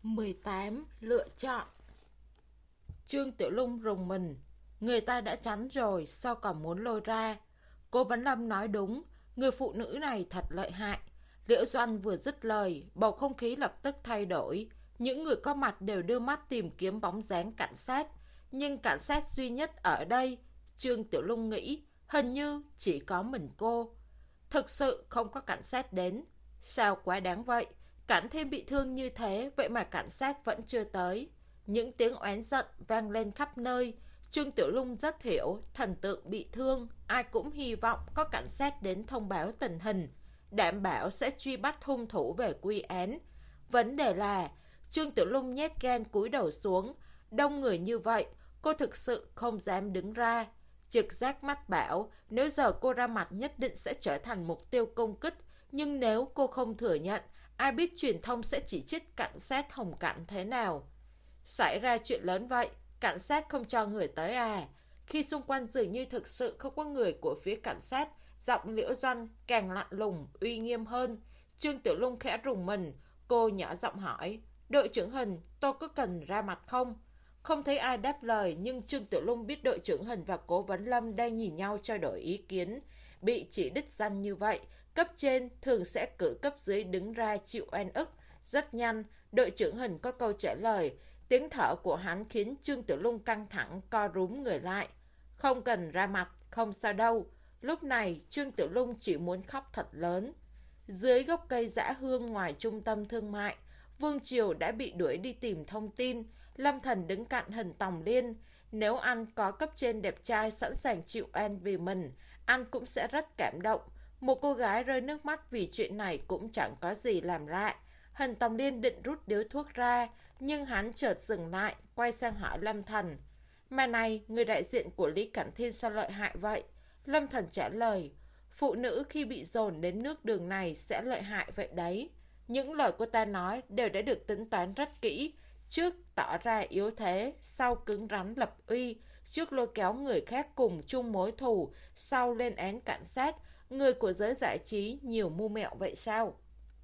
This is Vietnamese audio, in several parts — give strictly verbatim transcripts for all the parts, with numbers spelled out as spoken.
mười tám. Lựa chọn. Trương Tiểu Lung rùng mình. Người ta đã chắn rồi, sao còn muốn lôi ra? Cô Vấn Lâm nói đúng, người phụ nữ này thật lợi hại. Liễu Doan vừa dứt lời, bầu không khí lập tức thay đổi. Những người có mặt đều đưa mắt tìm kiếm bóng dáng cảnh sát. Nhưng cảnh sát duy nhất ở đây, Trương Tiểu Lung nghĩ, hình như chỉ có mình cô. Thực sự không có cảnh sát đến. Sao quá đáng vậy? Cảnh Thiên bị thương như thế, vậy mà cảnh sát vẫn chưa tới. Những tiếng oán giận vang lên khắp nơi. Trương Tiểu Lung rất hiểu, thần tượng bị thương, ai cũng hy vọng có cảnh sát đến thông báo tình hình, đảm bảo sẽ truy bắt hung thủ về quy án. Vấn đề là, Trương Tiểu Lung nhét gan cúi đầu xuống, đông người như vậy, cô thực sự không dám đứng ra. Trực giác mách bảo, nếu giờ cô ra mặt nhất định sẽ trở thành mục tiêu công kích, nhưng nếu cô không thừa nhận, ai biết truyền thông sẽ chỉ trích cảnh sát Hồng Cảnh thế nào. Xảy ra chuyện lớn vậy, cảnh sát không cho người tới à? Khi xung quanh dường như thực sự không có người của phía cảnh sát, giọng Liễu Doan càng lạnh lùng, uy nghiêm hơn. Trương Tiểu Lung khẽ rùng mình, cô nhỏ giọng hỏi, đội trưởng Hình, tôi có cần ra mặt không? Không thấy ai đáp lời, nhưng Trương Tiểu Lung biết đội trưởng Hình và Cố Vấn Lâm đang nhìn nhau trao đổi ý kiến. Bị chỉ đích danh như vậy, cấp trên thường sẽ cử cấp dưới đứng ra chịu oan ức. Rất nhanh, đội trưởng Hình có câu trả lời. Tiếng thở của hắn khiến Trương Tiểu Lung căng thẳng, co rúm người lại. Không cần ra mặt, không sao đâu. Lúc này, Trương Tiểu Lung chỉ muốn khóc thật lớn. Dưới gốc cây dã hương ngoài trung tâm thương mại, Vương Triều đã bị đuổi đi tìm thông tin. Lâm Thần đứng cạnh Hình Tòng Liên. Nếu anh có cấp trên đẹp trai sẵn sàng chịu oan vì mình, anh cũng sẽ rất cảm động. Một cô gái rơi nước mắt vì chuyện này cũng chẳng có gì làm lạ. Hình Tòng Liên định rút điếu thuốc ra, nhưng hắn chợt dừng lại, quay sang hỏi Lâm Thần. Mà này, người đại diện của Lý Cảnh Thiên sao lợi hại vậy? Lâm Thần trả lời, phụ nữ khi bị dồn đến nước đường này sẽ lợi hại vậy đấy. Những lời cô ta nói đều đã được tính toán rất kỹ. Trước tỏ ra yếu thế, sau cứng rắn lập uy, trước lôi kéo người khác cùng chung mối thù, sau lên án cảnh sát. Người của giới giải trí nhiều mưu mẹo vậy sao?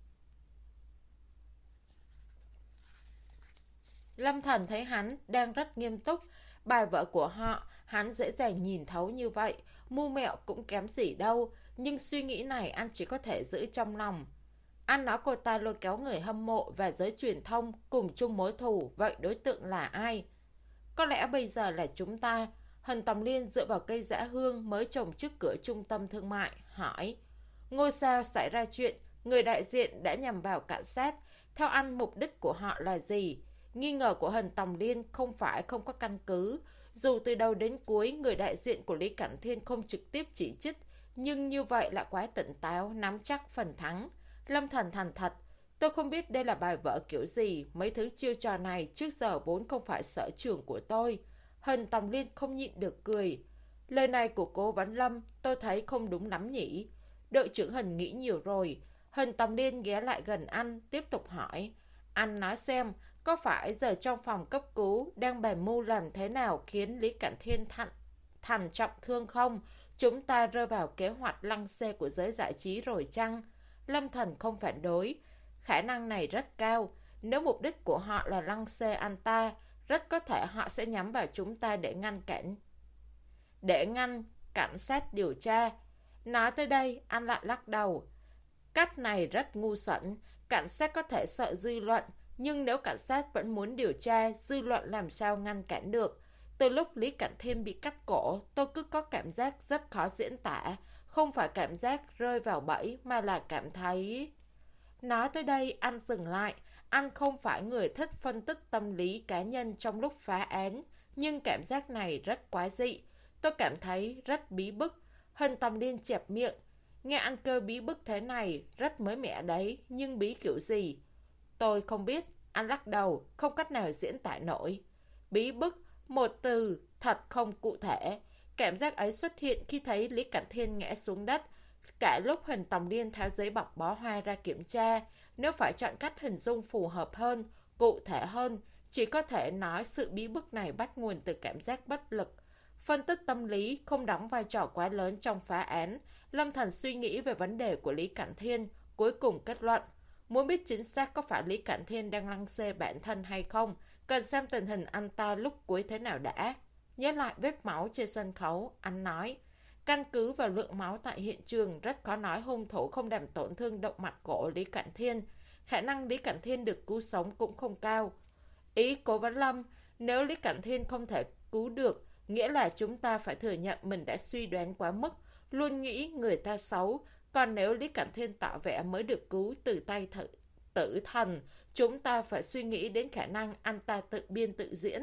Lâm Thần thấy hắn đang rất nghiêm túc. Bài vở của họ, hắn dễ dàng nhìn thấu như vậy. Mưu mẹo cũng kém gì đâu. Nhưng suy nghĩ này anh chỉ có thể giữ trong lòng. Anh nói cô ta lôi kéo người hâm mộ và giới truyền thông cùng chung mối thù. Vậy đối tượng là ai? Có lẽ bây giờ là chúng ta. Hình Tòng Liên dựa vào cây dã hương mới trồng trước cửa trung tâm thương mại, hỏi. Ngôi sao xảy ra chuyện, người đại diện đã nhằm vào cảnh sát. Theo anh, mục đích của họ là gì? Nghi ngờ của Hình Tòng Liên không phải không có căn cứ. Dù từ đầu đến cuối, người đại diện của Lý Cảnh Thiên không trực tiếp chỉ trích, nhưng như vậy là quá tỉnh táo, nắm chắc phần thắng. Lâm Thần thành thật, tôi không biết đây là bài vở kiểu gì, mấy thứ chiêu trò này trước giờ vốn không phải sở trường của tôi. Hình Tòng Liên không nhịn được cười. Lời này của cô Vấn Lâm tôi thấy không đúng lắm nhỉ. Đội trưởng Hình nghĩ nhiều rồi. Hình Tòng Liên ghé lại gần anh, tiếp tục hỏi. Anh nói xem, có phải giờ trong phòng cấp cứu đang bày mưu làm thế nào khiến Lý Cảnh Thiên thành, thành trọng thương không? Chúng ta rơi vào kế hoạch lăng xê của giới giải trí rồi chăng? Lâm Thần không phản đối. Khả năng này rất cao. Nếu mục đích của họ là lăng xê anh ta, rất có thể họ sẽ nhắm vào chúng ta để ngăn cản. Để ngăn cảnh sát điều tra. Nói tới đây, anh lại lắc đầu. Cách này rất ngu xuẩn. Cảnh sát có thể sợ dư luận, nhưng nếu cảnh sát vẫn muốn điều tra, dư luận làm sao ngăn cản được. Từ lúc Lý Cảnh Thiên bị cắt cổ, tôi cứ có cảm giác rất khó diễn tả. Không phải cảm giác rơi vào bẫy, mà là cảm thấy... Nói tới đây, anh dừng lại. Anh không phải người thích phân tích tâm lý cá nhân trong lúc phá án, nhưng cảm giác này rất quái dị. Tôi cảm thấy rất bí bức. Hình Tòng Liên chẹp miệng. Nghe anh kêu bí bức thế này, rất mới mẻ đấy, nhưng bí kiểu gì? Tôi không biết, anh lắc đầu, không cách nào diễn tả nổi. Bí bức, một từ, thật không cụ thể. Cảm giác ấy xuất hiện khi thấy Lý Cảnh Thiên ngã xuống đất. Cả lúc Hình Tòng Liên tháo giấy bọc bó hoa ra kiểm tra, nếu phải chọn cách hình dung phù hợp hơn, cụ thể hơn, chỉ có thể nói sự bí bức này bắt nguồn từ cảm giác bất lực. Phân tích tâm lý không đóng vai trò quá lớn trong phá án. Lâm Thần suy nghĩ về vấn đề của Lý Cảnh Thiên, cuối cùng kết luận. Muốn biết chính xác có phải Lý Cảnh Thiên đang lăng xê bản thân hay không, cần xem tình hình anh ta lúc cuối thế nào đã. Nhớ lại vết máu trên sân khấu, anh nói, căn cứ vào lượng máu tại hiện trường, rất khó nói hung thủ không làm tổn thương động mạch cổ Lý Cảnh Thiên. Khả năng Lý Cảnh Thiên được cứu sống cũng không cao. Ý Cố Vấn Lâm, nếu Lý Cảnh Thiên không thể cứu được, nghĩa là chúng ta phải thừa nhận mình đã suy đoán quá mức, luôn nghĩ người ta xấu. Còn nếu Lý Cảnh Thiên tỏ vẻ mới được cứu từ tay thử, tử thần, chúng ta phải suy nghĩ đến khả năng anh ta tự biên tự diễn.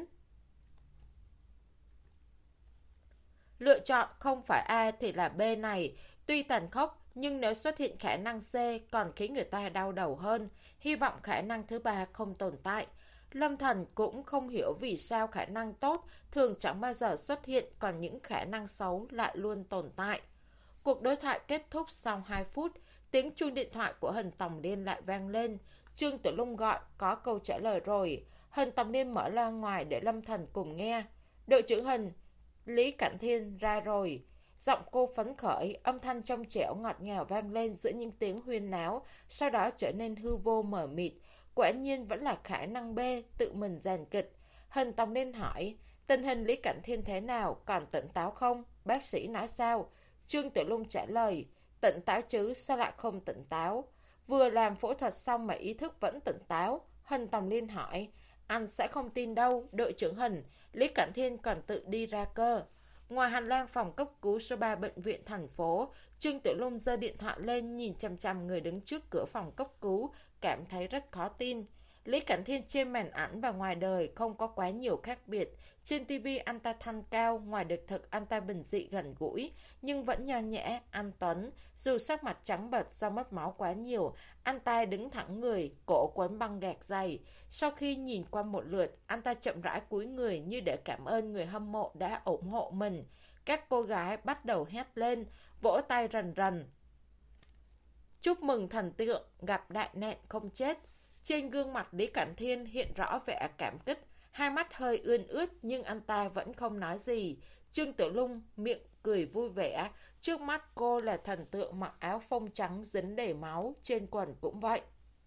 Lựa chọn không phải A thì là B này, tuy tàn khốc, nhưng nếu xuất hiện khả năng C còn khiến người ta đau đầu hơn. Hy vọng khả năng thứ ba không tồn tại. Lâm Thần cũng không hiểu vì sao khả năng tốt thường chẳng bao giờ xuất hiện, còn những khả năng xấu lại luôn tồn tại. Cuộc đối thoại kết thúc sau hai phút, tiếng chuông điện thoại của Hân Tòng Liên lại vang lên. Trương Tiểu Lung gọi, có câu trả lời rồi. Hân Tòng Liên mở loa ngoài để Lâm Thần cùng nghe. Đội trưởng Hân, Lý Cảnh Thiên ra rồi. Giọng cô phấn khởi, âm thanh trong trẻo ngọt ngào vang lên giữa những tiếng huyên náo, sau đó trở nên hư vô mờ mịt. Quả nhiên vẫn là khả năng B, tự mình dàn kịch. Hân Tòng Liên hỏi, tình hình Lý Cảnh Thiên thế nào, còn tỉnh táo không? Bác sĩ nói sao? Trương Tiểu Lung trả lời, tỉnh táo chứ, sao lại không tỉnh táo? Vừa làm phẫu thuật xong mà ý thức vẫn tỉnh táo. Hân Tòng Liên hỏi, anh sẽ không tin đâu, đội trưởng Hân, Lý Cảnh Thiên còn tự đi ra cơ. Ngoài hành lang phòng cấp cứu số ba bệnh viện thành phố, Trương Tiểu Lung giơ điện thoại lên nhìn chằm chằm người đứng trước cửa phòng cấp cứu, cảm thấy rất khó tin. Lý Cảnh Thiên trên màn ảnh và ngoài đời không có quá nhiều khác biệt. Trên ti vi anh ta thanh cao, ngoài đời thực anh ta bình dị gần gũi, nhưng vẫn nho nhã, anh tuấn. Dù sắc mặt trắng bệch do mất máu quá nhiều, anh ta đứng thẳng người, cổ quấn băng gạc dày. Sau khi nhìn qua một lượt, anh ta chậm rãi cúi người như để cảm ơn người hâm mộ đã ủng hộ mình. Các cô gái bắt đầu hét lên, vỗ tay rần rần. Chúc mừng thần tượng, gặp đại nạn không chết. Trên gương mặt Lý Cảnh Thiên hiện rõ vẻ cảm kích, hai mắt hơi ươn ướt nhưng anh ta vẫn không nói gì. Trương Tiểu Lung miệng cười vui vẻ, trước mắt cô là thần tượng mặc áo phông trắng dính đầy máu, trên quần cũng vậy.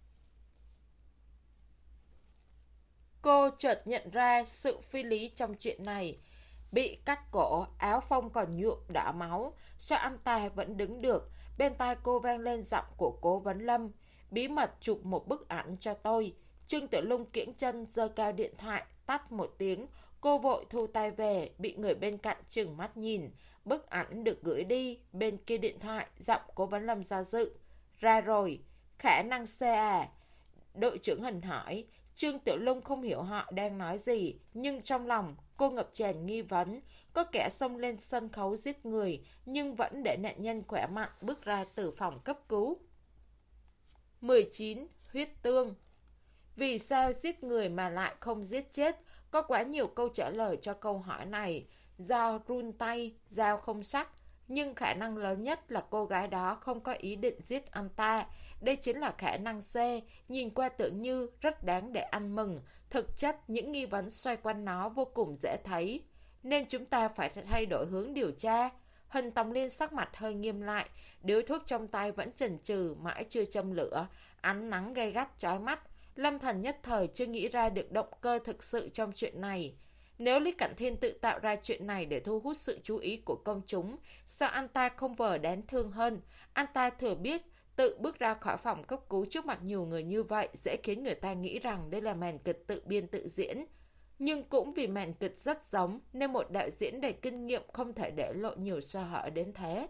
Cô chợt nhận ra sự phi lý trong chuyện này. Bị cắt cổ, áo phông còn nhuộm đỏ máu, sao anh ta vẫn đứng được? Bên tai cô vang lên giọng của Cố Vấn Lâm, bí mật chụp một bức ảnh cho tôi. Trương Tiểu Lung kiễng chân giơ cao điện thoại, tắt một tiếng. Cô vội thu tay về, bị người bên cạnh trừng mắt nhìn. Bức ảnh được gửi đi, bên kia điện thoại, giọng Cố Vấn Lâm do dự. Ra rồi, khả năng C à? Đội trưởng Hân hỏi. Trương Tiểu Lung không hiểu họ đang nói gì, nhưng trong lòng cô ngập tràn nghi vấn. Có kẻ xông lên sân khấu giết người, nhưng vẫn để nạn nhân khỏe mạnh bước ra từ phòng cấp cứu. mười chín. Huyết tương. Vì sao giết người mà lại không giết chết? Có quá nhiều câu trả lời cho câu hỏi này. Do run tay, dao không sắc. Nhưng khả năng lớn nhất là cô gái đó không có ý định giết anh ta. Đây chính là khả năng C, nhìn qua tưởng như rất đáng để ăn mừng. Thực chất, những nghi vấn xoay quanh nó vô cùng dễ thấy. Nên chúng ta phải thay đổi hướng điều tra. Hân Tòng Liên sắc mặt hơi nghiêm lại, điếu thuốc trong tay vẫn chần chừ mãi chưa châm lửa. Ánh nắng gay gắt chói mắt. Lâm Thần nhất thời chưa nghĩ ra được động cơ thực sự trong chuyện này. Nếu Lý Cảnh Thiên tự tạo ra chuyện này để thu hút sự chú ý của công chúng, sao anh ta không vờ đáng thương hơn? Anh ta thừa biết tự bước ra khỏi phòng cấp cứu trước mặt nhiều người như vậy dễ khiến người ta nghĩ rằng đây là màn kịch tự biên tự diễn. Nhưng cũng vì màn kịch rất giống nên một đạo diễn đầy kinh nghiệm không thể để lộ nhiều sơ hở đến thế.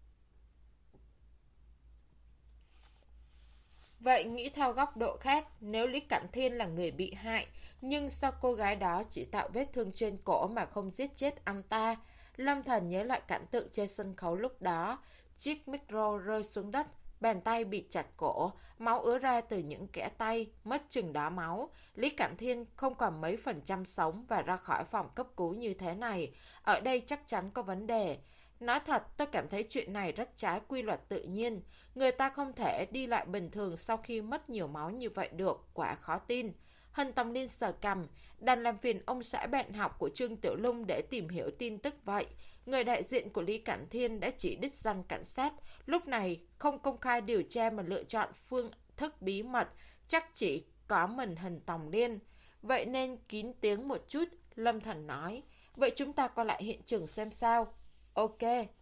Vậy nghĩ theo góc độ khác, nếu Lý Cảnh Thiên là người bị hại, nhưng sao cô gái đó chỉ tạo vết thương trên cổ mà không giết chết anh ta? Lâm Thần nhớ lại cảnh tượng trên sân khấu lúc đó, chiếc micro rơi xuống đất, bàn tay bị chặt cổ, máu ứa ra từ những kẽ tay, mất chừng đó máu. Lý Cảnh Thiên không còn mấy phần trăm sống và ra khỏi phòng cấp cứu như thế này. Ở đây chắc chắn có vấn đề. Nói thật, tôi cảm thấy chuyện này rất trái quy luật tự nhiên. Người ta không thể đi lại bình thường sau khi mất nhiều máu như vậy được, quả khó tin. Hân Tòng Liên sờ cằm, đành làm phiền ông xã bạn học của Trương Tiểu Lung để tìm hiểu tin tức vậy. Người đại diện của Lý Cảnh Thiên đã chỉ đích danh cảnh sát, lúc này không công khai điều tra mà lựa chọn phương thức bí mật, chắc chỉ có mình Hình Tòng Liên. Vậy nên kín tiếng một chút, Lâm Thần nói, vậy chúng ta quay lại hiện trường xem sao. Ok.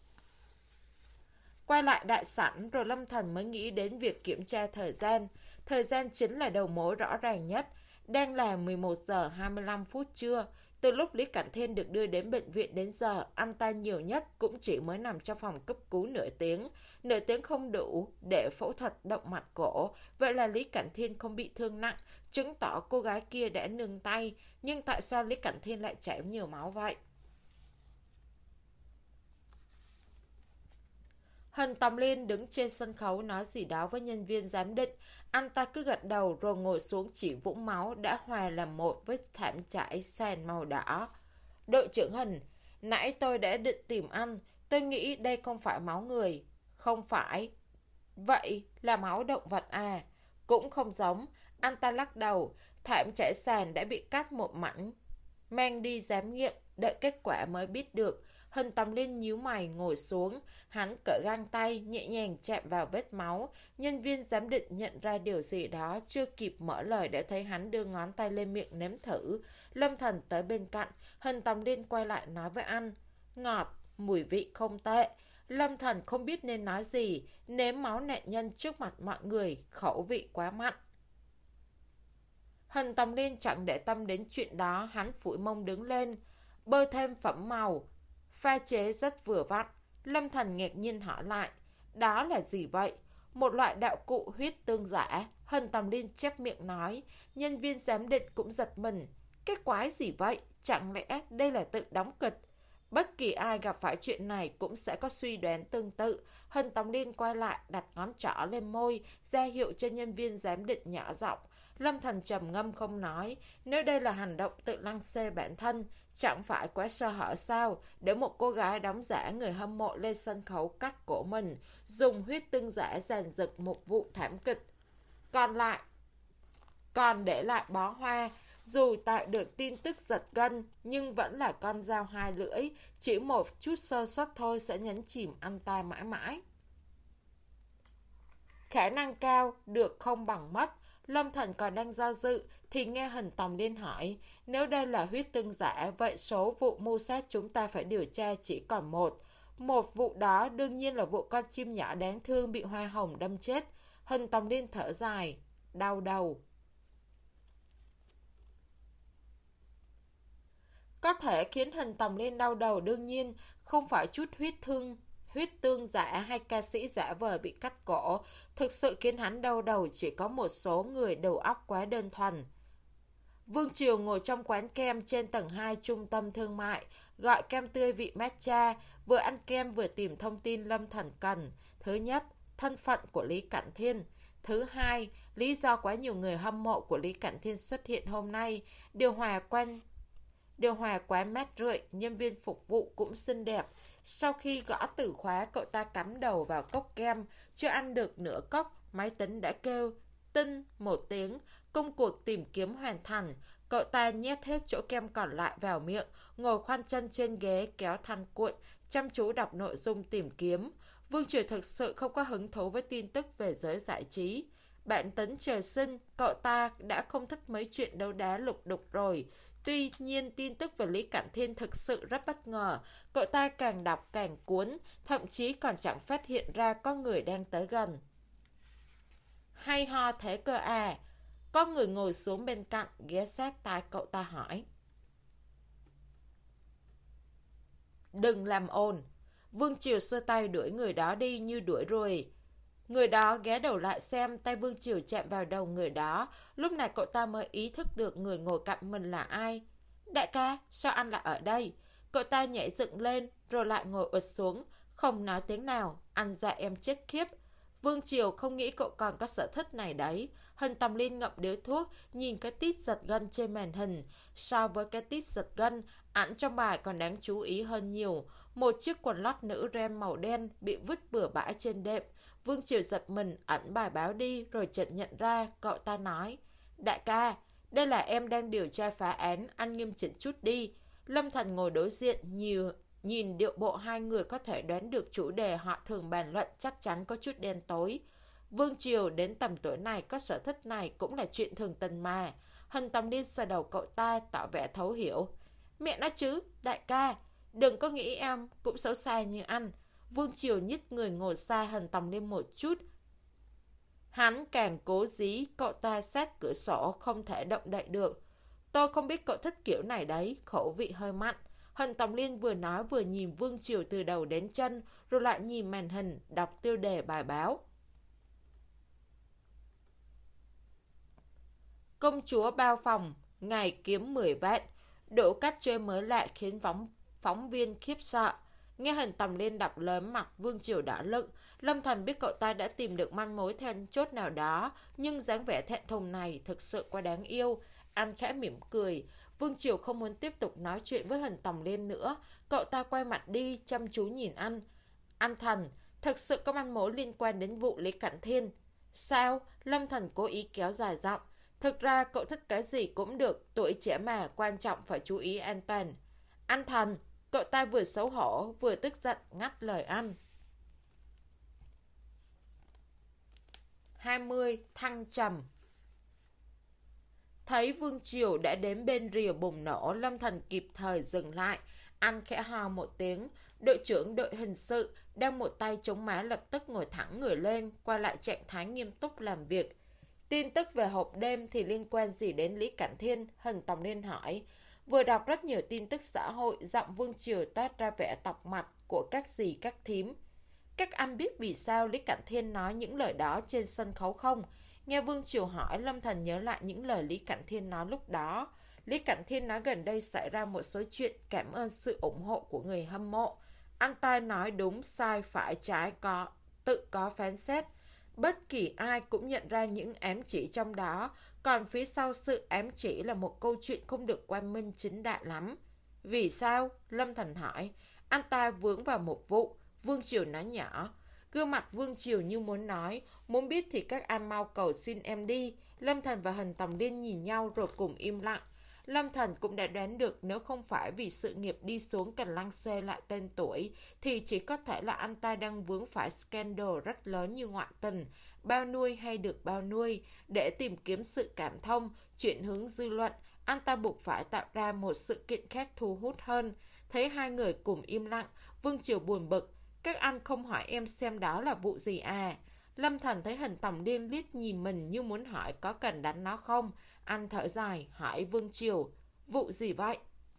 Quay lại đại sảnh rồi Lâm Thần mới nghĩ đến việc kiểm tra thời gian. Thời gian chính là đầu mối rõ ràng nhất. Đang là mười một giờ hai mươi lăm phút trưa. Từ lúc Lý Cảnh Thiên được đưa đến bệnh viện đến giờ, anh ta nhiều nhất cũng chỉ mới nằm trong phòng cấp cứu nửa tiếng. Nửa tiếng không đủ để phẫu thuật động mạch cổ. Vậy là Lý Cảnh Thiên không bị thương nặng, chứng tỏ cô gái kia đã nương tay. Nhưng tại sao Lý Cảnh Thiên lại chảy nhiều máu vậy? Hình Tòng Liên đứng trên sân khấu nói gì đó với nhân viên giám định. Anh ta cứ gật đầu rồi ngồi xuống chỉ vũng máu đã hòa làm một với thảm trải sàn màu đỏ. Đội trưởng Hình, nãy tôi đã định tìm anh. Tôi nghĩ đây không phải máu người. Không phải. Vậy là máu động vật à? Cũng không giống. Anh ta lắc đầu. Thảm trải sàn đã bị cắt một mảnh. Mang đi giám nghiệm, đợi kết quả mới biết được. Hình Tòng Liên nhíu mày ngồi xuống, hắn cởi găng tay, nhẹ nhàng chạm vào vết máu. Nhân viên giám định nhận ra điều gì đó, chưa kịp mở lời để thấy hắn đưa ngón tay lên miệng nếm thử. Lâm Thần tới bên cạnh, Hình Tòng Liên quay lại nói với anh, ngọt, mùi vị không tệ. Lâm Thần không biết nên nói gì, nếm máu nạn nhân trước mặt mọi người, khẩu vị quá mặn. Hình Tòng Liên chẳng để tâm đến chuyện đó, hắn phủi mông đứng lên, bôi thêm phẩm màu, pha chế rất vừa vặn. Lâm Thần ngạc nhiên hỏi lại, đó là gì vậy? Một loại đạo cụ huyết tương giả. Hình Tòng Liên chép miệng nói. Nhân viên giám định cũng giật mình, cái quái gì vậy? Chẳng lẽ đây là tự đóng kịch? Bất kỳ ai gặp phải chuyện này cũng sẽ có suy đoán tương tự. Hình Tòng Liên quay lại đặt ngón trỏ lên môi, ra hiệu cho nhân viên giám định nhỏ giọng. Lâm Thần trầm ngâm không nói. Nếu đây là hành động tự lăng xê bản thân, chẳng phải quá sơ hở sao? Để một cô gái đóng giả người hâm mộ lên sân khấu cắt cổ mình, dùng huyết tương giả dàn dựng một vụ thảm kịch. Còn lại, còn để lại bó hoa. Dù tạo được tin tức giật gân, nhưng vẫn là con dao hai lưỡi. Chỉ một chút sơ suất thôi sẽ nhấn chìm anh ta mãi mãi. Khả năng cao, được không bằng mất. Lâm Thần còn đang do dự, thì nghe Hình Tòng Liên hỏi, nếu đây là huyết tương giả, vậy số vụ mưu sát chúng ta phải điều tra chỉ còn một. Một vụ đó đương nhiên là vụ con chim nhỏ đáng thương bị hoa hồng đâm chết. Hình Tòng Liên thở dài, đau đầu. Có thể khiến Hình Tòng Liên đau đầu đương nhiên không phải chút huyết thương, huyết tương giả hay ca sĩ giả vờ bị cắt cổ. Thực sự khiến hắn đau đầu chỉ có một số người đầu óc quá đơn thuần. Vương Triều ngồi trong quán kem trên tầng hai trung tâm thương mại, gọi kem tươi vị matcha, vừa ăn kem vừa tìm thông tin Lâm Thần cần. Thứ nhất, thân phận của Lý Cảnh Thiên. Thứ hai, lý do quá nhiều người hâm mộ của Lý Cảnh Thiên xuất hiện hôm nay. Điều hòa quanh Điều hòa quá mát rượi, nhân viên phục vụ cũng xinh đẹp. Sau khi gõ từ khóa, cậu ta cắm đầu vào cốc kem. Chưa ăn được nửa cốc, máy tính đã kêu tinh một tiếng. Công cuộc tìm kiếm hoàn thành. Cậu ta nhét hết chỗ kem còn lại vào miệng, ngồi khoanh chân trên ghế kéo thanh cuộn, chăm chú đọc nội dung tìm kiếm. Vương Triều thực sự không có hứng thú với tin tức về giới giải trí. Bản tính trời sinh, cậu ta đã không thích mấy chuyện đấu đá lục đục rồi. Tuy nhiên tin tức về Lý Cảnh Thiên thực sự rất bất ngờ. Cậu ta càng đọc càng cuốn, thậm chí còn chẳng phát hiện ra có người đang tới gần. Hay ho thế cơ à? Có người ngồi xuống bên cạnh, ghé sát tai cậu ta hỏi. Đừng làm ồn. Vương Triều xua tay đuổi người đó đi như đuổi ruồi. Người đó ghé đầu lại xem, tay Vương Triều chạm vào đầu người đó. Lúc này cậu ta mới ý thức được người ngồi cạnh mình là ai. Đại ca, sao anh lại ở đây? Cậu ta nhảy dựng lên, rồi lại ngồi ụt xuống, không nói tiếng nào. Anh dọa em chết khiếp. Vương Triều không nghĩ cậu còn có sở thích này đấy. Hình Tòng Liên ngậm điếu thuốc, nhìn cái tít giật gân trên màn hình. So với cái tít giật gân, ảnh trong bài còn đáng chú ý hơn nhiều. Một chiếc quần lót nữ ren màu đen bị vứt bừa bãi trên đệm. Vương Triều giật mình ẩn bài báo đi, rồi chợt nhận ra. Cậu ta nói, đại ca, đây là em đang điều tra phá án, anh nghiêm chỉnh chút đi. Lâm Thần ngồi đối diện, nhiều nhìn điệu bộ hai người có thể đoán được chủ đề họ thường bàn luận chắc chắn có chút đen tối. Vương Triều đến tầm tuổi này có sở thích này cũng là chuyện thường tình mà. Hình Tòng Liên sờ đầu cậu ta tỏ vẻ thấu hiểu. Mẹ nói chứ, đại ca, đừng có nghĩ em cũng xấu xa như anh. Vương Triều nhích người ngồi xa Hình Tòng Liên một chút. Hắn càng cố dí cậu ta sát cửa sổ không thể động đậy được. Tôi không biết cậu thích kiểu này đấy, khẩu vị hơi mặn. Hình Tòng Liên vừa nói vừa nhìn Vương Triều từ đầu đến chân, rồi lại nhìn màn hình, đọc tiêu đề bài báo. Công chúa bao phòng, ngày kiếm mười vạn. Độ cách chơi mới lạ khiến phóng, phóng viên khiếp sợ. Nghe Hình Tòng Liên đọc lớn mặt Vương Triều đỏ lựng. Lâm Thần biết cậu ta đã tìm được manh mối then chốt nào đó, nhưng dáng vẻ thẹn thùng này thực sự quá đáng yêu. Anh khẽ mỉm cười. Vương Triều không muốn tiếp tục nói chuyện với Hình Tòng Liên nữa. Cậu ta quay mặt đi, chăm chú nhìn anh. Anh Thần, thực sự có manh mối liên quan đến vụ Lý Cẩn Thiên. Sao? Lâm Thần cố ý kéo dài giọng. Thực ra cậu thích cái gì cũng được, tuổi trẻ mà quan trọng phải chú ý an toàn. Anh Thần, cậu ta vừa xấu hổ vừa tức giận ngắt lời anh. hai mươi. Thăng trầm. Thấy Vương Triều đã đến bên rìa bùng nổ, Lâm Thần kịp thời dừng lại. Anh khẽ ho một tiếng. Đội trưởng đội hình sự đang một tay chống má lập tức ngồi thẳng người lên, qua lại trạng thái nghiêm túc làm việc. Tin tức về hộp đêm thì liên quan gì đến Lý Cảnh Thiên? Hình Tòng Liên hỏi. Vừa đọc rất nhiều tin tức xã hội, giọng Vương Triều toát ra vẻ tọc mặt của các dì các thím. Các anh biết vì sao Lý Cảnh Thiên nói những lời đó trên sân khấu không? Nghe Vương Triều hỏi, Lâm Thần nhớ lại những lời Lý Cảnh Thiên nói lúc đó. Lý Cảnh Thiên nói gần đây xảy ra một số chuyện, cảm ơn sự ủng hộ của người hâm mộ. Anh ta nói đúng, sai, phải, trái, có, tự có phán xét. Bất kỳ ai cũng nhận ra những ám chỉ trong đó, còn phía sau sự ám chỉ là một câu chuyện không được quang minh chính đại lắm. Vì sao? Lâm Thần hỏi. Anh ta vướng vào một vụ. Vương Triều nói nhỏ. Gương mặt Vương Triều như muốn nói, muốn biết thì các anh mau cầu xin em đi. Lâm Thần và Hình Tòng Liên nhìn nhau rồi cùng im lặng. Lâm Thần cũng đã đoán được nếu không phải vì sự nghiệp đi xuống cần lăng xê lại tên tuổi, thì chỉ có thể là anh ta đang vướng phải scandal rất lớn như ngoại tình, bao nuôi hay được bao nuôi. Để tìm kiếm sự cảm thông, chuyển hướng dư luận, anh ta buộc phải tạo ra một sự kiện khác thu hút hơn. Thấy hai người cùng im lặng, Vương Triều buồn bực. Các anh không hỏi em xem đó là vụ gì à? Lâm Thần thấy Hình Tòng Liên liếc nhìn mình như muốn hỏi có cần đánh nó không. Anh thở dài, hỏi Vương Triều. Vụ gì vậy?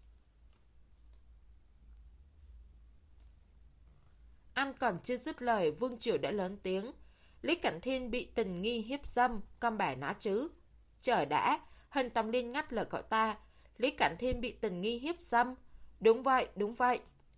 Anh còn chưa dứt lời, Vương Triều đã lớn tiếng. Lý Cảnh Thiên bị tình nghi hiếp dâm, con bà nó chứ. Trời đã, Hình Tòng Liên ngắt lời cậu ta. Lý Cảnh Thiên bị tình nghi hiếp dâm. Đúng vậy, đúng vậy.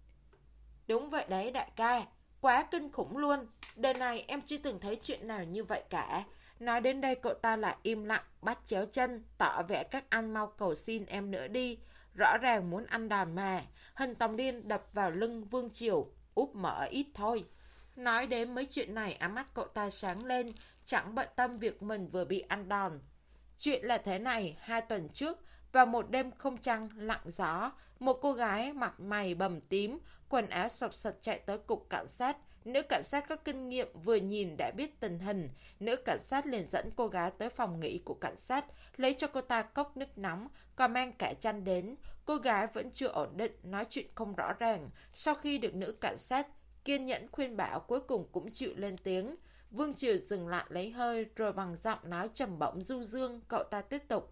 Đúng vậy đấy đại ca, quá kinh khủng luôn. Đời này em chưa từng thấy chuyện nào như vậy cả. Nói đến đây cậu ta lại im lặng, bắt chéo chân, tỏ vẻ các anh mau cầu xin em nữa đi. Rõ ràng muốn ăn đòn mà. Hình Tòng Liên đập vào lưng Vương Triều, úp mở ít thôi. Nói đến mấy chuyện này, ám mắt cậu ta sáng lên, chẳng bận tâm việc mình vừa bị ăn đòn. Chuyện là thế này, hai tuần trước, vào một đêm không trăng, lặng gió, một cô gái mặt mày bầm tím, quần áo sọc sật chạy tới cục cảnh sát. Nữ cảnh sát có kinh nghiệm vừa nhìn đã biết tình hình. Nữ cảnh sát liền dẫn cô gái tới phòng nghỉ của cảnh sát, lấy cho cô ta cốc nước nóng, còn mang cả chăn đến. Cô gái vẫn chưa ổn định, nói chuyện không rõ ràng. Sau khi được nữ cảnh sát kiên nhẫn khuyên bảo, cuối cùng cũng chịu lên tiếng. Vương Triều dừng lại lấy hơi, rồi bằng giọng nói trầm bổng du dương, cậu ta tiếp tục.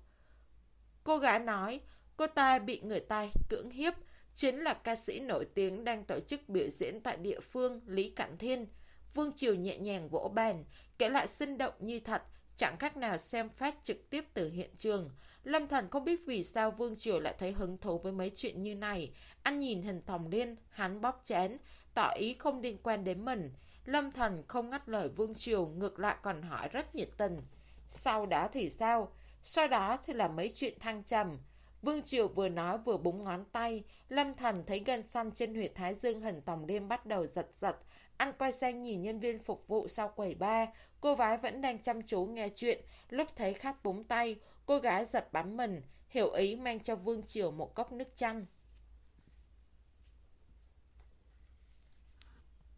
Cô gái nói, cô ta bị người ta cưỡng hiếp, chính là ca sĩ nổi tiếng đang tổ chức biểu diễn tại địa phương Lý Cảnh Thiên. Vương Triều nhẹ nhàng vỗ bàn, kể lại sinh động như thật, chẳng khác nào xem phát trực tiếp từ hiện trường. Lâm Thần không biết vì sao Vương Triều lại thấy hứng thú với mấy chuyện như này. Anh nhìn Hình Tòng Liên, hắn bóp chén, tỏ ý không liên quan đến mình. Lâm Thần không ngắt lời Vương Triều, ngược lại còn hỏi rất nhiệt tình. Sau đó thì sao? Sau đó thì là mấy chuyện thăng trầm. Vương Triều vừa nói vừa búng ngón tay. Lâm Thần thấy gân xanh trên huyệt thái dương Hình Tòng Liên bắt đầu giật giật. Anh quay sang nhìn nhân viên phục vụ sau quầy bar. Cô gái vẫn đang chăm chú nghe chuyện. Lúc thấy khách búng tay, cô gái giật bắn mình, hiểu ý mang cho Vương Triều một cốc nước chanh.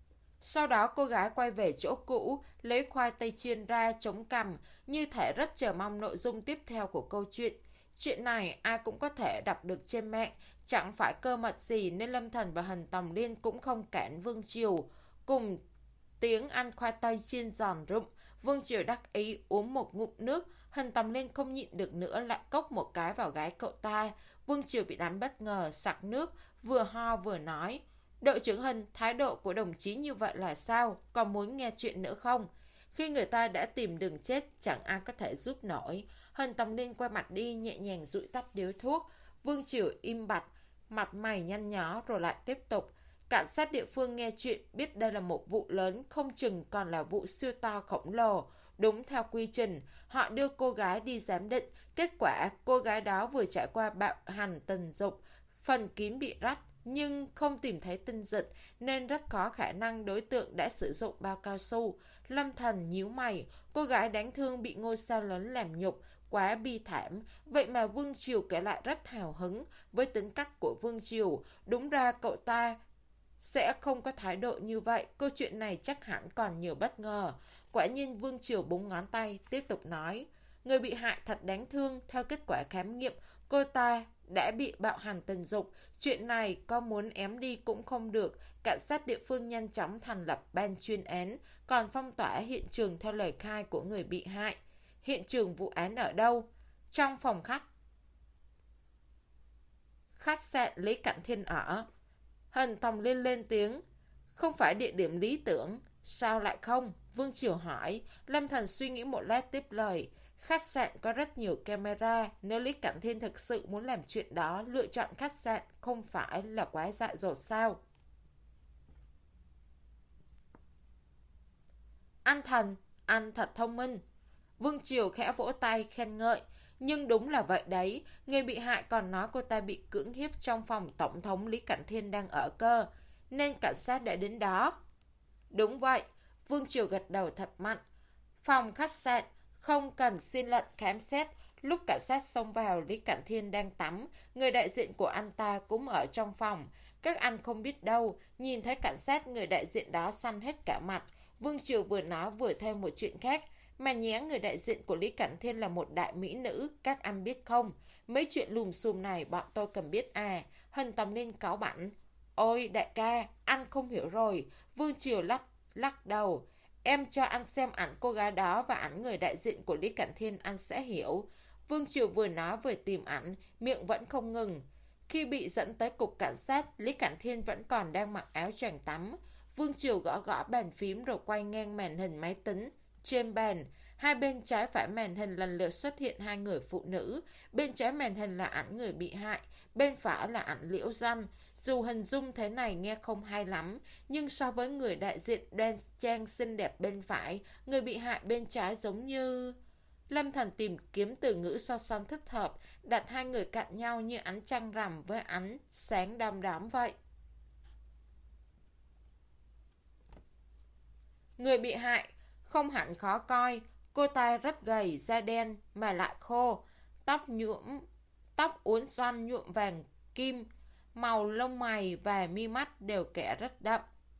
Sau đó cô gái quay về chỗ cũ, lấy khoai tây chiên ra chống cằm, như thể rất chờ mong nội dung tiếp theo của câu chuyện. Chuyện này ai cũng có thể đọc được trên mạng, chẳng phải cơ mật gì nên Lâm Thần và Hần Tòng Liên cũng không cản Vương Triều. Cùng tiếng ăn khoai tây chiên giòn rụm, Vương Triều đắc ý uống một ngụm nước, Hần Tòng Liên không nhịn được nữa lại cốc một cái vào gái cậu ta. Vương Triều bị đánh bất ngờ, sặc nước, vừa ho vừa nói. Đội trưởng Hân, thái độ của đồng chí như vậy là sao? Còn muốn nghe chuyện nữa không? Khi người ta đã tìm đường chết, chẳng ai có thể giúp nổi. Hân Tòng Liên quay mặt đi, nhẹ nhàng dụi tắt điếu thuốc. Vương Triều im bặt, mặt mày nhăn nhó rồi lại tiếp tục. Cảnh sát địa phương nghe chuyện biết đây là một vụ lớn, không chừng còn là vụ siêu to khổng lồ. Đúng theo quy trình, họ đưa cô gái đi giám định. Kết quả, cô gái đó vừa trải qua bạo hành tình dục, phần kín bị rách, nhưng không tìm thấy tinh dịch nên rất có khả năng đối tượng đã sử dụng bao cao su. Lâm Thần nhíu mày, cô gái đáng thương bị ngôi sao lớn làm nhục, quá bi thảm. Vậy mà Vương Triều kể lại rất hào hứng. Với tính cách của Vương Triều, đúng ra cậu ta sẽ không có thái độ như vậy. Câu chuyện này chắc hẳn còn nhiều bất ngờ. Quả nhiên Vương Triều búng ngón tay, tiếp tục nói. Người bị hại thật đáng thương. Theo kết quả khám nghiệm, cô ta đã bị bạo hành tình dục. Chuyện này có muốn ém đi cũng không được. Cảnh sát địa phương nhanh chóng thành lập ban chuyên án, còn phong tỏa hiện trường theo lời khai của người bị hại. Hiện trường vụ án ở đâu? Trong phòng khách khách sạn Lý Cảnh Thiên ở. Hần Tòng Liên lên tiếng. Không phải địa điểm lý tưởng. Sao lại không? Vương Triều hỏi. Lâm Thần suy nghĩ một lát tiếp lời. Khách sạn có rất nhiều camera. Nếu Lý Cảnh Thiên thực sự muốn làm chuyện đó, lựa chọn khách sạn không phải là quá dại dột sao? Anh Thần, anh thật thông minh. Vương Triều khẽ vỗ tay khen ngợi. Nhưng đúng là vậy đấy, người bị hại còn nói cô ta bị cưỡng hiếp trong phòng Tổng thống Lý Cảnh Thiên đang ở cơ, nên cảnh sát đã đến đó. Đúng vậy, Vương Triều gật đầu thật mạnh. Phòng khách sạn không cần xin lệnh khám xét. Lúc cảnh sát xông vào, Lý Cảnh Thiên đang tắm, người đại diện của anh ta cũng ở trong phòng. Các anh không biết đâu, nhìn thấy cảnh sát, người đại diện đó xanh hết cả mặt. Vương Triều vừa nói vừa thêm một chuyện khác. Mà nhé, người đại diện của Lý Cảnh Thiên là một đại mỹ nữ, các anh biết không? Mấy chuyện lùm xùm này bọn tôi cần biết à. Hân Tòng Liên cáu bẳn. Ôi đại ca, anh không hiểu rồi. Vương Triều lắc, lắc đầu. Em cho anh xem ảnh cô gái đó và ảnh người đại diện của Lý Cảnh Thiên, anh sẽ hiểu. Vương Triều vừa nói vừa tìm ảnh, miệng vẫn không ngừng. Khi bị dẫn tới cục cảnh sát, Lý Cảnh Thiên vẫn còn đang mặc áo choàng tắm. Vương Triều gõ gõ bàn phím rồi quay ngang màn hình máy tính. Trên bàn, hai bên trái phải màn hình lần lượt xuất hiện hai người phụ nữ. Bên trái màn hình là ảnh người bị hại, bên phải là ảnh Liễu Danh. Dù hình dung thế này nghe không hay lắm, nhưng so với người đại diện đoan trang xinh đẹp bên phải, người bị hại bên trái giống như... Lâm Thần tìm kiếm từ ngữ so sánh thích hợp, đặt hai người cạnh nhau như ánh trăng rằm với ánh sáng đom đóm vậy. Người bị hại không hẳn khó coi, cô ta rất gầy, da đen mà lại khô, tóc nhuộm, tóc uốn xoăn nhuộm vàng kim, màu lông mày và mi mắt đều kẻ rất đậm.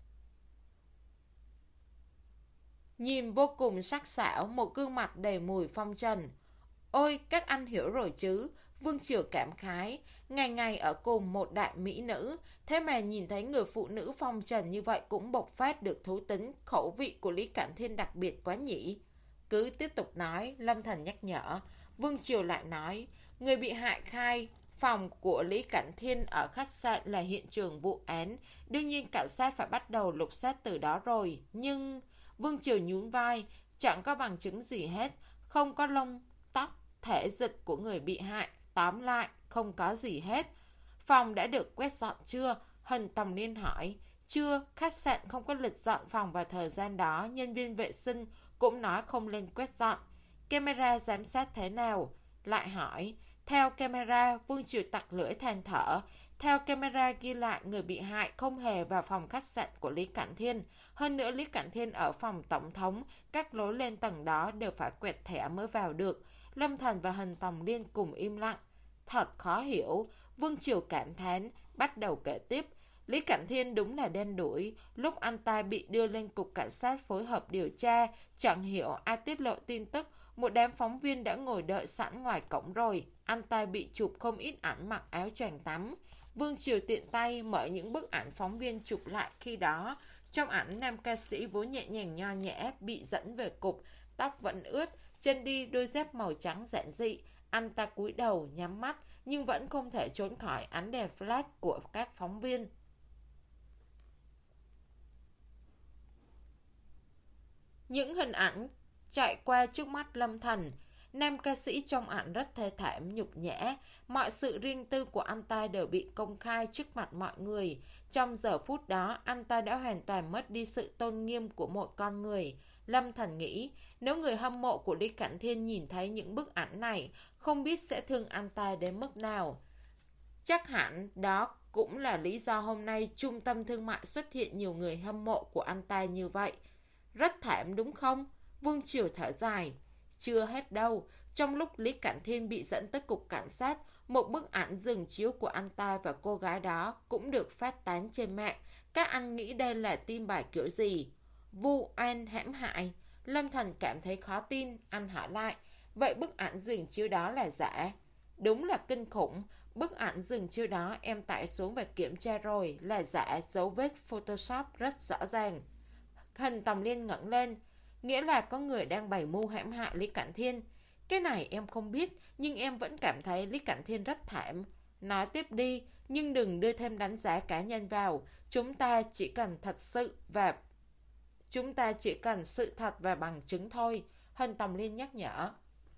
Nhìn vô cùng sắc sảo, một gương mặt đầy mùi phong trần. Ôi, các anh hiểu rồi chứ, Vương Triều cảm khái, ngày ngày ở cùng một đại mỹ nữ, thế mà nhìn thấy người phụ nữ phong trần như vậy cũng bộc phát được thú tính, khẩu vị của Lý Cảnh Thiên đặc biệt quá nhỉ. Cứ tiếp tục nói, Lâm Thần nhắc nhở. Vương Triều lại nói, người bị hại khai, phòng của Lý Cảnh Thiên ở khách sạn là hiện trường vụ án, đương nhiên cảnh sát phải bắt đầu lục soát từ đó rồi, nhưng... Vương Triều nhún vai, chẳng có bằng chứng gì hết, không có lông, tóc, thể dịch của người bị hại, tóm lại, không có gì hết. Phòng đã được quét dọn chưa? Hân Tòng Liên hỏi. Chưa, khách sạn không có lịch dọn phòng vào thời gian đó, nhân viên vệ sinh cũng nói không lên quét dọn. Camera giám sát thế nào? Lại hỏi. Theo camera, Vương Triều tặc lưỡi than thở. Theo camera ghi lại người bị hại không hề vào phòng khách sạn của Lý Cảnh Thiên. Hơn nữa Lý Cảnh Thiên ở phòng tổng thống, các lối lên tầng đó đều phải quẹt thẻ mới vào được. Lâm Thần và Hân Tòng Liên cùng im lặng. Thật khó hiểu, Vương Triều cảm thán, bắt đầu kể tiếp. Lý Cảnh Thiên đúng là đen đủi, lúc anh ta bị đưa lên cục cảnh sát phối hợp điều tra, chẳng hiểu ai tiết lộ tin tức, một đám phóng viên đã ngồi đợi sẵn ngoài cổng rồi, anh ta bị chụp không ít ảnh mặc áo choàng tắm. Vương Triều tiện tay mở những bức ảnh phóng viên chụp lại khi đó, trong ảnh nam ca sĩ vốn nhẹ nhàng nho nhã bị dẫn về cục, tóc vẫn ướt, chân đi đôi dép màu trắng giản dị, anh ta cúi đầu nhắm mắt nhưng vẫn không thể trốn khỏi ánh đèn flash của các phóng viên. Những hình ảnh chạy qua trước mắt Lâm Thần. Nam ca sĩ trong ảnh rất thê thảm, nhục nhã. Mọi sự riêng tư của anh ta đều bị công khai trước mặt mọi người. Trong giờ phút đó, anh ta đã hoàn toàn mất đi sự tôn nghiêm của một con người. Lâm Thần nghĩ, nếu người hâm mộ của Lý Cảnh Thiên nhìn thấy những bức ảnh này, không biết sẽ thương anh ta đến mức nào. Chắc hẳn đó cũng là lý do hôm nay trung tâm thương mại xuất hiện nhiều người hâm mộ của anh ta như vậy. Rất thảm đúng không? Vương Triều thở dài. Chưa hết đâu, trong lúc Lý Cảnh Thiên bị dẫn tới cục cảnh sát, một bức ảnh giường chiếu của anh ta và cô gái đó cũng được phát tán trên mạng. Các anh nghĩ đây là tin bài kiểu gì? Vu oan hãm hại. Lâm Thần cảm thấy khó tin, anh hỏi lại. Vậy bức ảnh giường chiếu đó là giả? Đúng là kinh khủng. Bức ảnh giường chiếu đó em tải xuống và kiểm tra rồi, là giả, dấu vết Photoshop rất rõ ràng. Hình Tòng Liên ngẩng lên, nghĩa là có người đang bày mưu hãm hại Lý Cảnh Thiên. Cái này em không biết, nhưng em vẫn cảm thấy Lý Cảnh Thiên rất thảm. Nói tiếp đi, nhưng đừng đưa thêm đánh giá cá nhân vào. Chúng ta chỉ cần thật sự và chúng ta chỉ cần sự thật và bằng chứng thôi. Hình Tòng Liên nhắc nhở.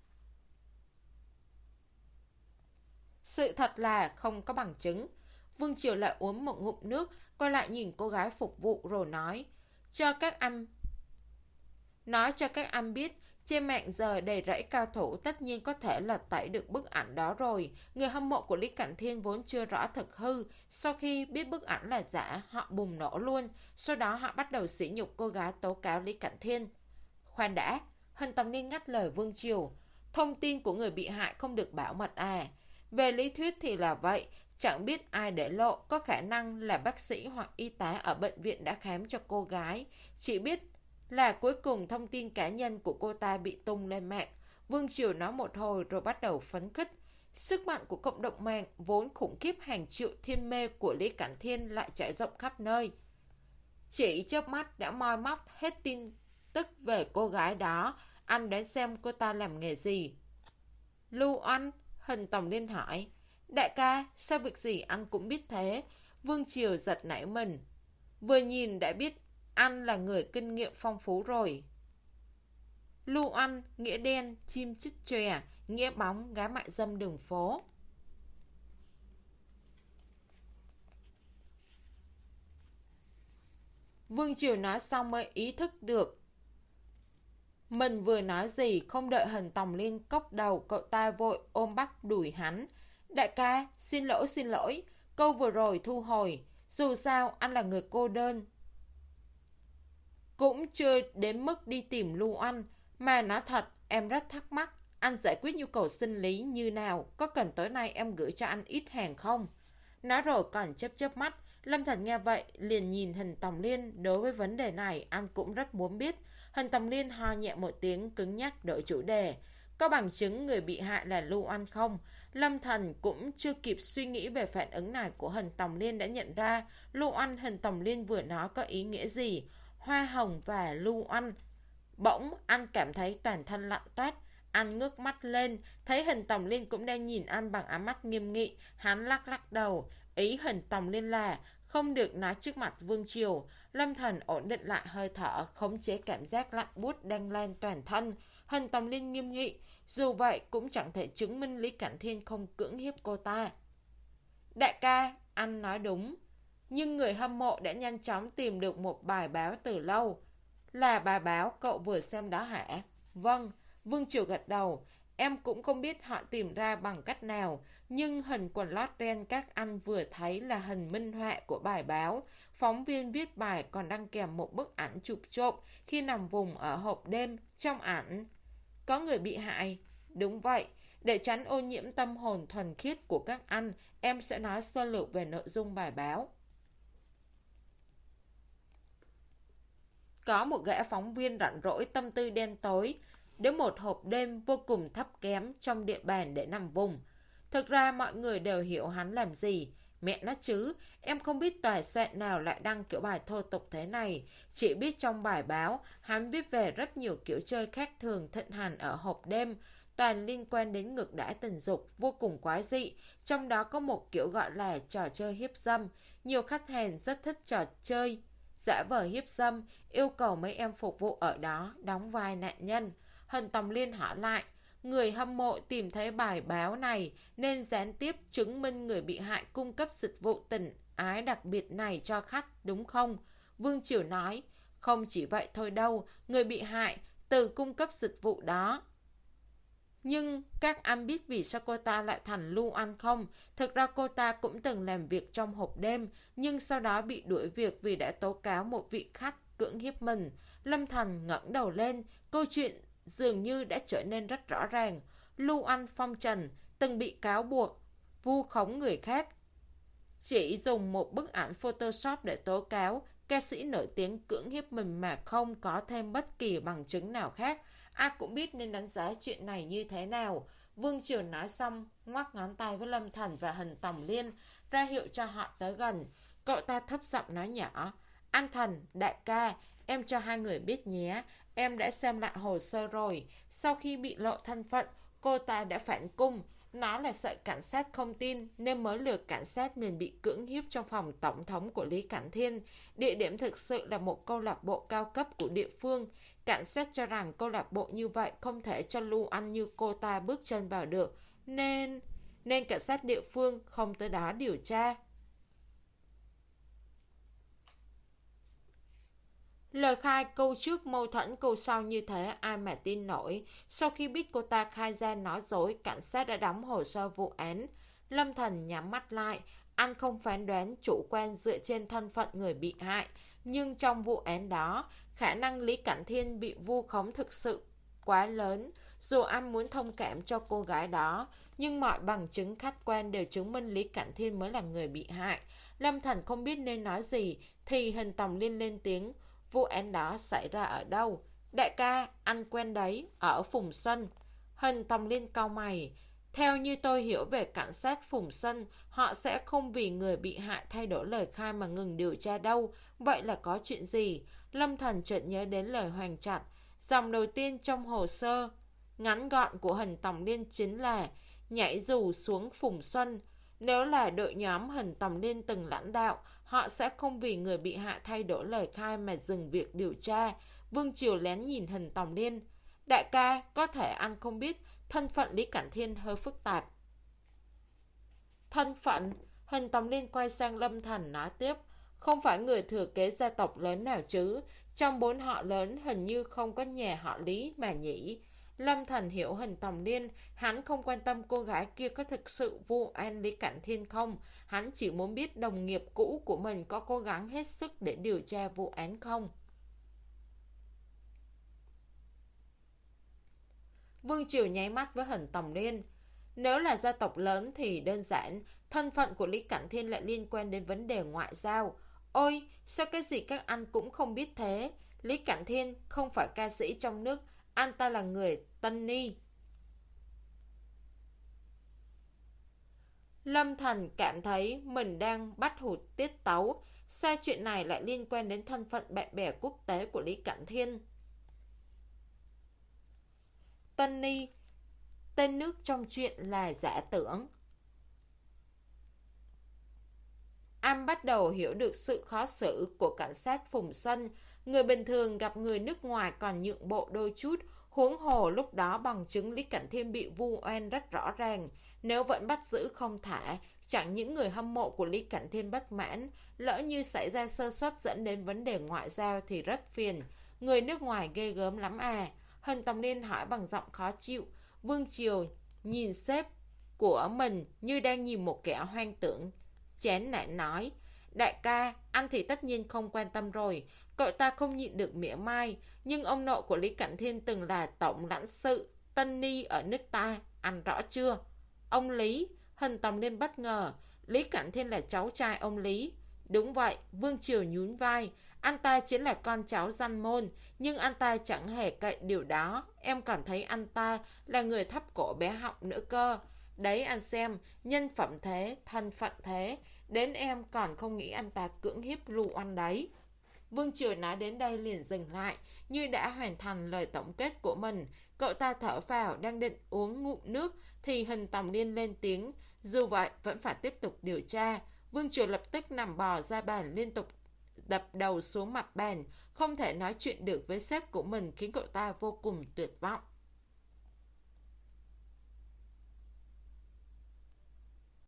Sự thật là không có bằng chứng. Vương Triều lại uống một ngụm nước, quay lại nhìn cô gái phục vụ rồi nói. Cho các anh Nói cho các anh biết, trên mạng giờ đầy rẫy cao thủ, tất nhiên có thể là tẩy được bức ảnh đó rồi. Người hâm mộ của Lý Cảnh Thiên vốn chưa rõ thực hư. Sau khi biết bức ảnh là giả, họ bùng nổ luôn. Sau đó họ bắt đầu sỉ nhục cô gái tố cáo Lý Cảnh Thiên. Khoan đã, Hình Tòng Niên ngắt lời Vương Triều. Thông tin của người bị hại không được bảo mật à? Về lý thuyết thì là vậy. Chẳng biết ai để lộ, có khả năng là bác sĩ hoặc y tá ở bệnh viện đã khám cho cô gái. Chỉ biết là cuối cùng thông tin cá nhân của cô ta bị tung lên mạng. Vương Triều nói một hồi rồi bắt đầu phấn khích. Sức mạnh của cộng đồng mạng vốn khủng khiếp, hàng triệu thiên mê của Lý Cảnh Thiên lại trải rộng khắp nơi. Chỉ chớp mắt đã moi móc hết tin tức về cô gái đó. Anh đã xem cô ta làm nghề gì? Lưu Anh, Hình Tòng Liên hỏi. Đại ca, sao việc gì anh cũng biết thế? Vương Triều giật nảy mình. Vừa nhìn đã biết anh là người kinh nghiệm phong phú rồi. Lưu Anh, nghĩa đen, chim chích chòe, nghĩa bóng, gái mại dâm đường phố. Vương Triều nói xong mới ý thức được mình vừa nói gì. Không đợi Hình Tòng Liên cốc đầu, cậu ta vội ôm bắp đùi hắn. Đại ca, xin lỗi xin lỗi, câu vừa rồi thu hồi. Dù sao anh là người cô đơn, cũng chưa đến mức đi tìm Lưu Anh. Mà nói thật, em rất thắc mắc, anh giải quyết nhu cầu sinh lý như nào? Có cần tối nay em gửi cho anh ít hàng không? Nói rồi còn chớp chớp mắt. Lâm Thần nghe vậy liền nhìn Hình Tòng Liên. Đối với vấn đề này anh cũng rất muốn biết. Hình Tòng Liên ho nhẹ một tiếng, cứng nhắc đổi chủ đề. Có bằng chứng người bị hại là Lưu Anh không? Lâm Thần cũng chưa kịp suy nghĩ về phản ứng này của Hình Tòng Liên đã nhận ra Lưu Anh Hình Tòng Liên vừa nói có ý nghĩa gì. Hoa hồng và Lưu Anh. Bỗng anh cảm thấy toàn thân lạnh toát. Anh ngước mắt lên, thấy Hình Tòng Liên cũng đang nhìn anh bằng ánh mắt nghiêm nghị. Hắn lắc lắc đầu. Ý Hình Tòng Liên là không được nói trước mặt Vương Triều. Lâm Thần ổn định lại hơi thở, khống chế cảm giác lạnh buốt đang lan toàn thân. Hình Tòng Liên nghiêm nghị. Dù vậy cũng chẳng thể chứng minh Lý Cảnh Thiên không cưỡng hiếp cô ta. Đại ca, anh nói đúng. Nhưng người hâm mộ đã nhanh chóng tìm được một bài báo từ lâu. Là bài báo cậu vừa xem đó hả? Vâng, Vương Triều gật đầu. Em cũng không biết họ tìm ra bằng cách nào, nhưng hình quần lót đen các anh vừa thấy là hình minh họa của bài báo. Phóng viên viết bài còn đăng kèm một bức ảnh chụp trộm khi nằm vùng ở hộp đêm. Trong ảnh có người bị hại. Đúng vậy, để tránh ô nhiễm tâm hồn thuần khiết của các anh, em sẽ nói sơ lược về nội dung bài báo. có một gã phóng viên rảnh rỗi tâm tư đen tối, đến một hộp đêm vô cùng thấp kém trong địa bàn để nằm vùng. Thực ra mọi người đều hiểu hắn làm gì. Mẹ nó chứ, em không biết tòa soạn nào lại đăng kiểu bài thô tục thế này. Chỉ biết trong bài báo, hắn viết về rất nhiều kiểu chơi khác thường thịnh hành ở hộp đêm, toàn liên quan đến ngược đãi tình dục, vô cùng quái dị. Trong đó có một kiểu gọi là trò chơi hiếp dâm. Nhiều khách hàng rất thích trò chơi giả vờ hiếp dâm, yêu cầu mấy em phục vụ ở đó đóng vai nạn nhân. Hân Tòng Liên hỏi lại, người hâm mộ tìm thấy bài báo này nên gián tiếp chứng minh người bị hại cung cấp dịch vụ tình ái đặc biệt này cho khách, đúng không? Vương Triều nói, không chỉ vậy thôi đâu, người bị hại từ cung cấp dịch vụ đó. Nhưng các anh biết vì sao cô ta lại thành Lưu Anh không? Thực ra cô ta cũng từng làm việc trong hộp đêm, nhưng sau đó bị đuổi việc vì đã tố cáo một vị khách cưỡng hiếp mình. Lâm Thành ngẩng đầu lên, câu chuyện dường như đã trở nên rất rõ ràng. Lưu Anh phong trần từng bị cáo buộc vu khống người khác. Chỉ dùng một bức ảnh Photoshop để tố cáo ca sĩ nổi tiếng cưỡng hiếp mình mà không có thêm bất kỳ bằng chứng nào khác. Ai cũng biết nên đánh giá chuyện này như thế nào. Vương Triều nói xong, ngoắc ngón tay với Lâm Thành và Hình Tòng Liên, ra hiệu cho họ tới gần. Cậu ta thấp giọng nói nhỏ, anh Thành, đại ca, em cho hai người biết nhé, em đã xem lại hồ sơ rồi. Sau khi bị lộ thân phận, cô ta đã phản cung. Nó là sợ cảnh sát không tin nên mới lừa cảnh sát mình bị cưỡng hiếp trong phòng tổng thống của Lý Cảnh Thiên. Địa điểm thực sự là một câu lạc bộ cao cấp của địa phương. Cảnh sát cho rằng câu lạc bộ như vậy không thể cho Lưu Anh như cô ta bước chân vào được. Nên... Nên cảnh sát địa phương không tới đó điều tra. Lời khai câu trước mâu thuẫn câu sau như thế ai mà tin nổi. Sau khi biết cô ta khai ra nói dối, cảnh sát đã đóng hồ sơ vụ án. Lâm Thần nhắm mắt lại. Anh không phán đoán chủ quan dựa trên thân phận người bị hại. Nhưng trong vụ án đó, khả năng Lý Cảnh Thiên bị vu khống thực sự quá lớn. Dù anh muốn thông cảm cho cô gái đó, nhưng mọi bằng chứng khách quan đều chứng minh Lý Cảnh Thiên mới là người bị hại. Lâm Thần không biết nên nói gì, thì Hình Tòng Liên lên tiếng. Vụ án đó xảy ra ở đâu? Đại ca, anh quen đấy, ở Phùng Xuân. Hình Tòng Liên cau mày. Theo như tôi hiểu về cảnh sát Phùng Xuân, họ sẽ không vì người bị hại thay đổi lời khai mà ngừng điều tra đâu. Vậy là có chuyện gì? Lâm Thần chợt nhớ đến lời Hoàng Trạch. Dòng đầu tiên trong hồ sơ ngắn gọn của Hình Tòng Liên chính là nhảy dù xuống Phùng Xuân. Nếu là đội nhóm Hình Tòng Liên từng lãnh đạo, họ sẽ không vì người bị hại thay đổi lời khai mà dừng việc điều tra. Vương Triều lén nhìn Hình Tòng Liên. Đại ca, có thể anh không biết, thân phận Lý Cảnh Thiên hơi phức tạp. Thân phận? Hình Tòng Liên quay sang Lâm Thành nói tiếp. Không phải người thừa kế gia tộc lớn nào chứ. Trong bốn họ lớn hình như không có nhà họ Lý mà nhỉ. Lâm Thần hiểu Hình Tòng Liên, hắn không quan tâm cô gái kia có thực sự vu oan Lý Cảnh Thiên không. Hắn chỉ muốn biết đồng nghiệp cũ của mình có cố gắng hết sức để điều tra vụ án không. Vương Triều nháy mắt với Hình Tòng Liên. Nếu là gia tộc lớn thì đơn giản, thân phận của Lý Cảnh Thiên lại liên quan đến vấn đề ngoại giao. Ôi, sao cái gì các anh cũng không biết thế? Lý Cảnh Thiên không phải ca sĩ trong nước, anh ta là người Tân Ni. Lâm Thần cảm thấy mình đang bắt hụt tiết tấu. Sao chuyện này lại liên quan đến thân phận bạn bè quốc tế của Lý Cảnh Thiên? Tân Ni, tên nước trong chuyện là giả tưởng. Anh bắt đầu hiểu được sự khó xử của cảnh sát Phùng Xuân. Người bình thường gặp người nước ngoài còn nhượng bộ đôi chút, huống hồ lúc đó bằng chứng Lý Cảnh Thiên bị vu oan rất rõ ràng. Nếu vẫn bắt giữ không thả, chẳng những người hâm mộ của Lý Cảnh Thiên bất mãn, lỡ như xảy ra sơ suất dẫn đến vấn đề ngoại giao thì rất phiền. Người nước ngoài ghê gớm lắm à? Hình Tòng Liên hỏi bằng giọng khó chịu. Vương Triều nhìn sếp của mình như đang nhìn một kẻ hoang tưởng. Chán nản nói, đại ca, anh thì tất nhiên không quan tâm rồi. Cậu ta không nhịn được mỉa mai. Nhưng ông nội của Lý Cảnh Thiên từng là tổng lãnh sự Tân Ni ở nước ta, anh rõ chưa? Ông Lý? Hình Tòng Liên bất ngờ. Lý Cảnh Thiên là cháu trai ông Lý. Đúng vậy, Vương Triều nhún vai. Anh ta chính là con cháu danh môn, nhưng anh ta chẳng hề cậy điều đó. Em còn thấy anh ta là người thấp cổ bé họng nữa cơ. Đấy anh xem, nhân phẩm thế, thân phận thế, đến em còn không nghĩ anh ta cưỡng hiếp Lưu Oanh đấy. Vương Triều nói đến đây liền dừng lại, như đã hoàn thành lời tổng kết của mình. Cậu ta thở vào, đang định uống ngụm nước, thì Hình Tòng Liên lên tiếng. Dù vậy, vẫn phải tiếp tục điều tra. Vương Triều lập tức nằm bò ra bàn, liên tục đập đầu xuống mặt bàn, không thể nói chuyện được với sếp của mình, khiến cậu ta vô cùng tuyệt vọng.